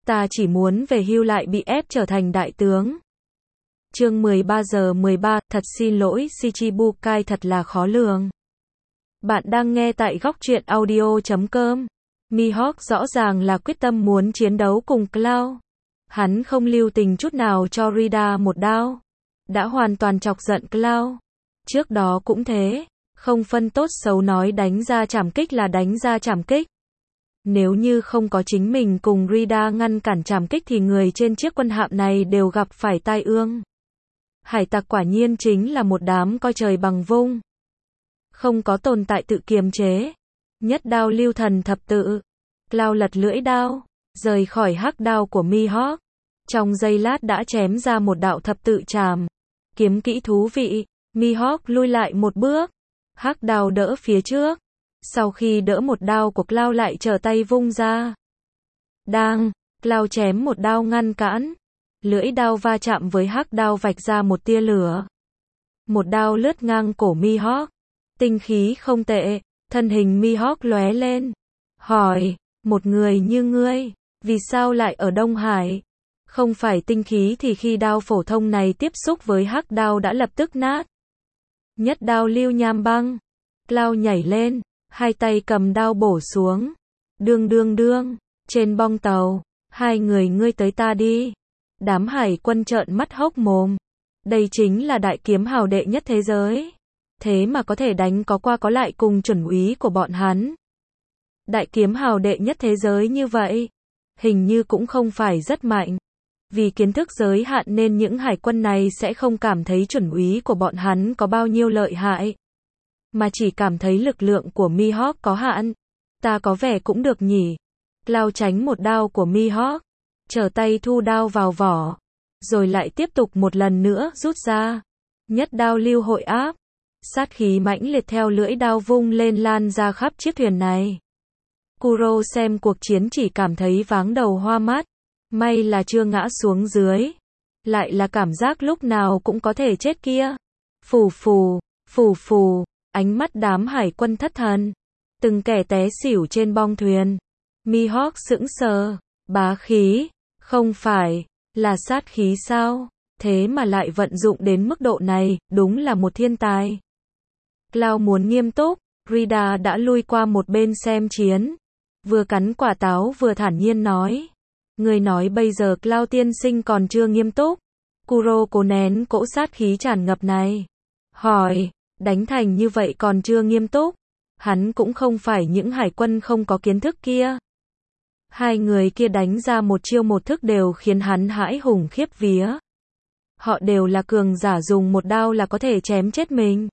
Ta chỉ muốn về hưu lại bị ép trở thành đại tướng. Chương 13 giờ 13, thật xin lỗi Shichibukai thật là khó lường. Bạn đang nghe tại góc truyện audio.com. Mihawk rõ ràng là quyết tâm muốn chiến đấu cùng Cloud. Hắn không lưu tình chút nào cho Rida một đao. Đã hoàn toàn chọc giận Cloud. Trước đó cũng thế, không phân tốt xấu nói đánh ra trảm kích là đánh ra trảm kích. Nếu như không có chính mình cùng Rida ngăn cản trảm kích thì người trên chiếc quân hạm này đều gặp phải tai ương. Hải tặc quả nhiên chính là một đám coi trời bằng vung. Không có tồn tại tự kiềm chế. Nhất đao lưu thần thập tự. Cloud lật lưỡi đao, rời khỏi hắc đao của Mihawk. Trong giây lát đã chém ra một đạo thập tự trảm. Kiếm kỹ thú vị, Mihawk lui lại một bước. Hắc đao đỡ phía trước. Sau khi đỡ một đao của Cloud lại trở tay vung ra. Đang, Cloud chém một đao ngăn cản. Lưỡi đao va chạm với hắc đao vạch ra một tia lửa. Một đao lướt ngang cổ Mihawk. Tinh khí không tệ, thân hình Mihawk lóe lên. Hỏi, một người như ngươi, vì sao lại ở Đông Hải? Không phải tinh khí thì khi đao phổ thông này tiếp xúc với hắc đao đã lập tức nát. Nhất đao lưu nham băng. Cloud nhảy lên, hai tay cầm đao bổ xuống. Đương đương đương, trên bong tàu, hai người ngươi tới ta đi. Đám hải quân trợn mắt hốc mồm. Đây chính là đại kiếm hào đệ nhất thế giới. Thế mà có thể đánh có qua có lại cùng chuẩn úy của bọn hắn. Đại kiếm hào đệ nhất thế giới như vậy, hình như cũng không phải rất mạnh. Vì kiến thức giới hạn nên những hải quân này sẽ không cảm thấy chuẩn úy của bọn hắn có bao nhiêu lợi hại. Mà chỉ cảm thấy lực lượng của Mihawk có hạn. Ta có vẻ cũng được nhỉ. Cloud tránh một đao của Mihawk. Trở tay thu đao vào vỏ. Rồi lại tiếp tục một lần nữa rút ra. Nhất đao lưu hội áp. Sát khí mãnh liệt theo lưỡi đao vung lên lan ra khắp chiếc thuyền này. Kuro xem cuộc chiến chỉ cảm thấy váng đầu hoa mắt. May là chưa ngã xuống dưới. Lại là cảm giác lúc nào cũng có thể chết kia. Phù phù, phù phù, ánh mắt đám hải quân thất thần. Từng kẻ té xỉu trên bong thuyền. Mihawk sững sờ, bá khí, không phải, là sát khí sao? Thế mà lại vận dụng đến mức độ này, đúng là một thiên tài. Cloud muốn nghiêm túc, Rida đã lui qua một bên xem chiến. Vừa cắn quả táo vừa thản nhiên nói. Người nói bây giờ Cloud tiên sinh còn chưa nghiêm túc. Kuro cố nén cỗ sát khí tràn ngập này. Hỏi, đánh thành như vậy còn chưa nghiêm túc. Hắn cũng không phải những hải quân không có kiến thức kia. Hai người kia đánh ra một chiêu một thức đều khiến hắn hãi hùng khiếp vía. Họ đều là cường giả dùng một đao là có thể chém chết mình.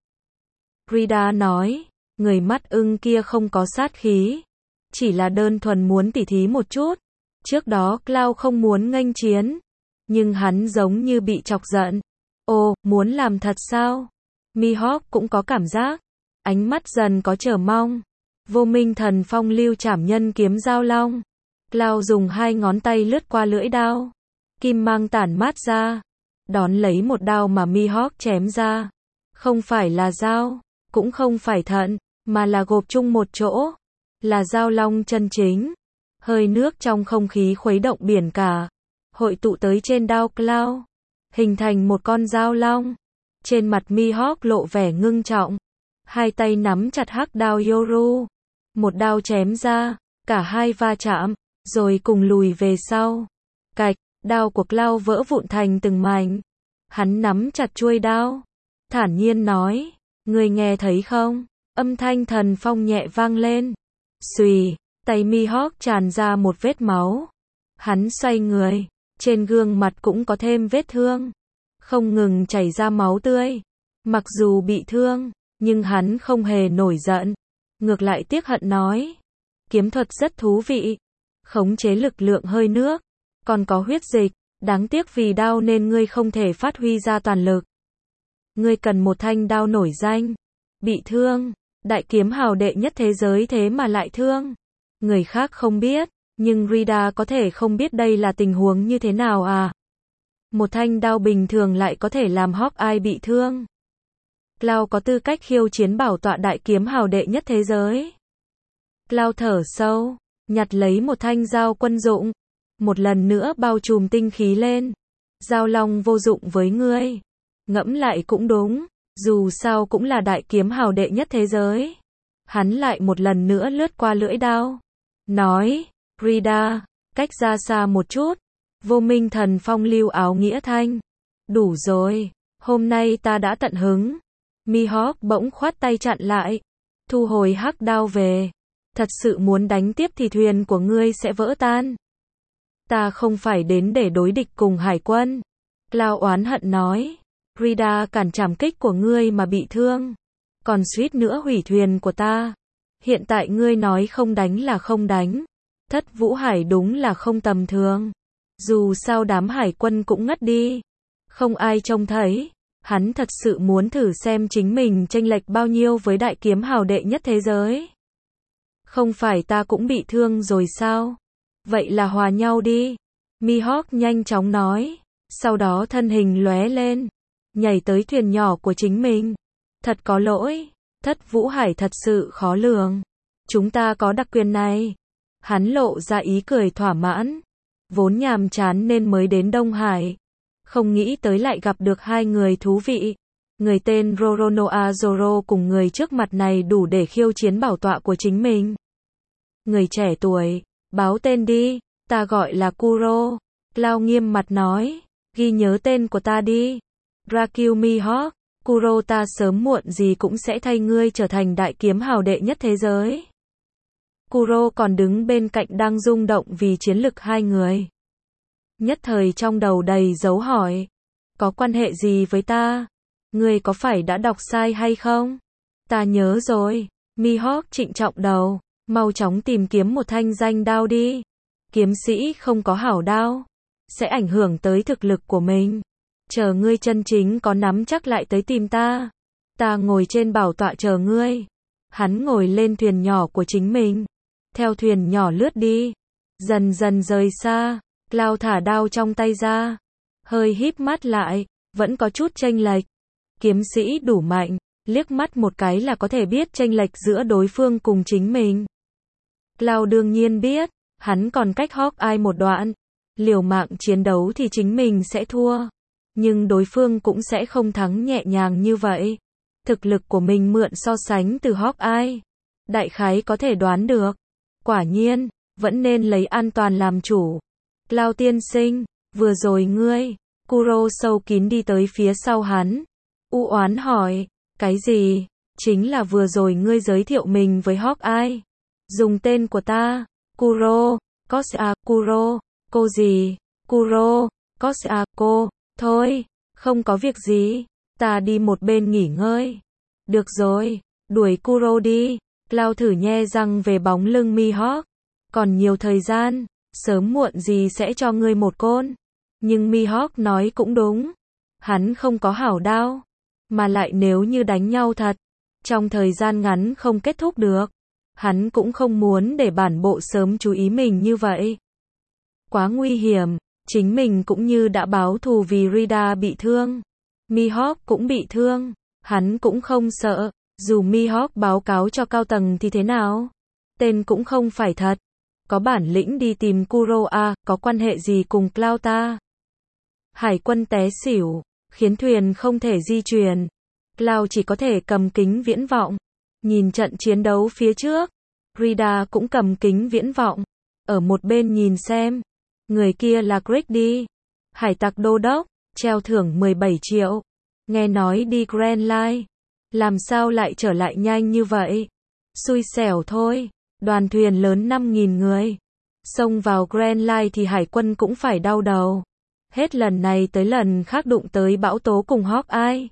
Rida nói, người mắt ưng kia không có sát khí. Chỉ là đơn thuần muốn tỉ thí một chút. Trước đó Cloud không muốn nghênh chiến. Nhưng hắn giống như bị chọc giận. Ồ, muốn làm thật sao? Mihawk cũng có cảm giác. Ánh mắt dần có chờ mong. Vô minh thần phong lưu trảm nhân kiếm giao long. Cloud dùng hai ngón tay lướt qua lưỡi đao. Kim mang tản mát ra. Đón lấy một đao mà Mihawk chém ra. Không phải là dao, cũng không phải thận, mà là gộp chung một chỗ. Là giao long chân chính. Hơi nước trong không khí khuấy động biển cả. Hội tụ tới trên đao Cloud. Hình thành một con giao long. Trên mặt Mihawk lộ vẻ ngưng trọng. Hai tay nắm chặt hắc đao Yoru. Một đao chém ra. Cả hai va chạm. Rồi cùng lùi về sau. Cạch, đao của Cloud vỡ vụn thành từng mảnh. Hắn nắm chặt chuôi đao. Thản nhiên nói. Ngươi nghe thấy không? Âm thanh thần phong nhẹ vang lên. Xùy, tay Mihawk tràn ra một vết máu. Hắn xoay người. Trên gương mặt cũng có thêm vết thương. Không ngừng chảy ra máu tươi. Mặc dù bị thương, nhưng hắn không hề nổi giận. Ngược lại tiếc hận nói. Kiếm thuật rất thú vị. Khống chế lực lượng hơi nước. Còn có huyết dịch. Đáng tiếc vì đao nên ngươi không thể phát huy ra toàn lực. Ngươi cần một thanh đao nổi danh. Bị thương. Đại kiếm hào đệ nhất thế giới thế mà lại thương. Người khác không biết. Nhưng Rida có thể không biết đây là tình huống như thế nào à? Một thanh đao bình thường lại có thể làm Hawkeye bị thương. Cloud có tư cách khiêu chiến bảo tọa đại kiếm hào đệ nhất thế giới. Cloud thở sâu, nhặt lấy một thanh dao quân dụng. một lần nữa bao trùm tinh khí lên. Giao long vô dụng với ngươi. Ngẫm lại cũng đúng, dù sao cũng là đại kiếm hào đệ nhất thế giới. Hắn lại một lần nữa lướt qua lưỡi đao. Nói, Rida, cách ra xa một chút. Vô Minh Thần Phong lưu áo nghĩa thanh. Đủ rồi, hôm nay ta đã tận hứng. Mihawk bỗng khoát tay chặn lại. Thu hồi hắc đao về. Thật sự muốn đánh tiếp thì thuyền của ngươi sẽ vỡ tan. Ta không phải đến để đối địch cùng hải quân. Cloud oán hận nói. Rida cản trảm kích của ngươi mà bị thương. Còn suýt nữa hủy thuyền của ta. Hiện tại ngươi nói không đánh là không đánh. Thất Vũ Hải đúng là không tầm thường. Dù sao đám hải quân cũng ngất đi. Không ai trông thấy. Hắn thật sự muốn thử xem chính mình chênh lệch bao nhiêu với đại kiếm hào đệ nhất thế giới. Không phải ta cũng bị thương rồi sao? Vậy là hòa nhau đi. Mihawk nhanh chóng nói. Sau đó thân hình lóe lên. Nhảy tới thuyền nhỏ của chính mình. Thật có lỗi. Thất Vũ Hải thật sự khó lường. Chúng ta có đặc quyền này. Hắn lộ ra ý cười thỏa mãn. Vốn nhàm chán nên mới đến Đông Hải. Không nghĩ tới lại gặp được hai người thú vị. Người tên Roronoa Zoro cùng người trước mặt này đủ để khiêu chiến bảo tọa của chính mình. Người trẻ tuổi, báo tên đi, ta gọi là Kuro. Cloud nghiêm mặt nói, ghi nhớ tên của ta đi. Rakyu Mihawk, Kuro ta sớm muộn gì cũng sẽ thay ngươi trở thành đại kiếm hào đệ nhất thế giới. Kuro còn đứng bên cạnh đang rung động vì chiến lực hai người. Nhất thời trong đầu đầy dấu hỏi. Có quan hệ gì với ta? Ngươi có phải đã đọc sai hay không? Ta nhớ rồi. Mihawk trịnh trọng đầu. Mau chóng tìm kiếm một thanh danh đao đi. Kiếm sĩ không có hảo đao. Sẽ ảnh hưởng tới thực lực của mình. Chờ ngươi chân chính có nắm chắc lại tới tìm ta. Ta ngồi trên bảo tọa chờ ngươi. Hắn ngồi lên thuyền nhỏ của chính mình. Theo thuyền nhỏ lướt đi. Dần dần rời xa. Cloud thả đao trong tay ra. Hơi híp mắt lại. Vẫn có chút chênh lệch. Kiếm sĩ đủ mạnh. Liếc mắt một cái là có thể biết chênh lệch giữa đối phương cùng chính mình. Cloud đương nhiên biết. Hắn còn cách Hawkeye một đoạn. Liều mạng chiến đấu thì chính mình sẽ thua. Nhưng đối phương cũng sẽ không thắng nhẹ nhàng như vậy. Thực lực của mình mượn so sánh từ Hawkeye. Đại khái có thể đoán được. Quả nhiên, vẫn nên lấy an toàn làm chủ. Cloud tiên sinh, vừa rồi ngươi. Kuro sâu kín đi tới phía sau hắn. U oán hỏi, cái gì? Chính là vừa rồi ngươi giới thiệu mình với Hawkeye. Dùng tên của ta. Kuro, Kosa, Kuro. Cô gì? Kuro, Kosa, cô. Thôi, không có việc gì. Ta đi một bên nghỉ ngơi. Được rồi, đuổi Kuro đi. Cloud thử nhe răng về bóng lưng Mihawk. Còn nhiều thời gian, sớm muộn gì sẽ cho ngươi một côn. Nhưng Mihawk nói cũng đúng. Hắn không có hảo đao. Mà lại nếu như đánh nhau thật, trong thời gian ngắn không kết thúc được. Hắn cũng không muốn để bản bộ sớm chú ý mình như vậy. Quá nguy hiểm. Chính mình cũng như đã báo thù vì Rida bị thương. Mihawk cũng bị thương. Hắn cũng không sợ. Dù Mihawk báo cáo cho cao tầng thì thế nào? Tên cũng không phải thật. Có bản lĩnh đi tìm Kuro à, có quan hệ gì cùng Cloud ta? Hải quân té xỉu. Khiến thuyền không thể di chuyển. Cloud chỉ có thể cầm kính viễn vọng. Nhìn trận chiến đấu phía trước. Rida cũng cầm kính viễn vọng. Ở một bên nhìn xem. Người kia là Greg đi. Hải tặc đô đốc. Treo thưởng 17 triệu. Nghe nói đi Grand Line. Làm sao lại trở lại nhanh như vậy? Xui xẻo thôi. Đoàn thuyền lớn 5.000 người. Xông vào Grand Line thì hải quân cũng phải đau đầu. Hết lần này tới lần khác đụng tới bão tố cùng Hawkeye.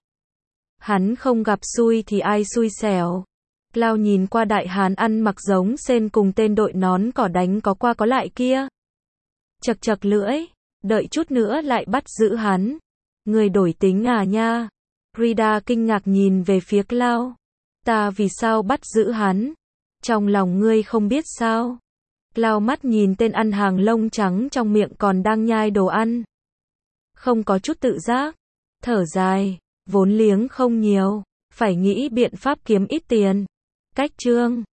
Hắn không gặp xui thì ai xui xẻo. Cloud nhìn qua đại hán ăn mặc giống Sen cùng tên đội nón cỏ đánh có qua có lại kia. Chật chật lưỡi. Đợi chút nữa lại bắt giữ hắn. Người đổi tính à nha. Rida kinh ngạc nhìn về phía Cloud. Ta vì sao bắt giữ hắn? Trong lòng ngươi không biết sao? Cloud mắt nhìn tên ăn hàng lông trắng trong miệng còn đang nhai đồ ăn. Không có chút tự giác. Thở dài. Vốn liếng không nhiều. Phải nghĩ biện pháp kiếm ít tiền. Cách chương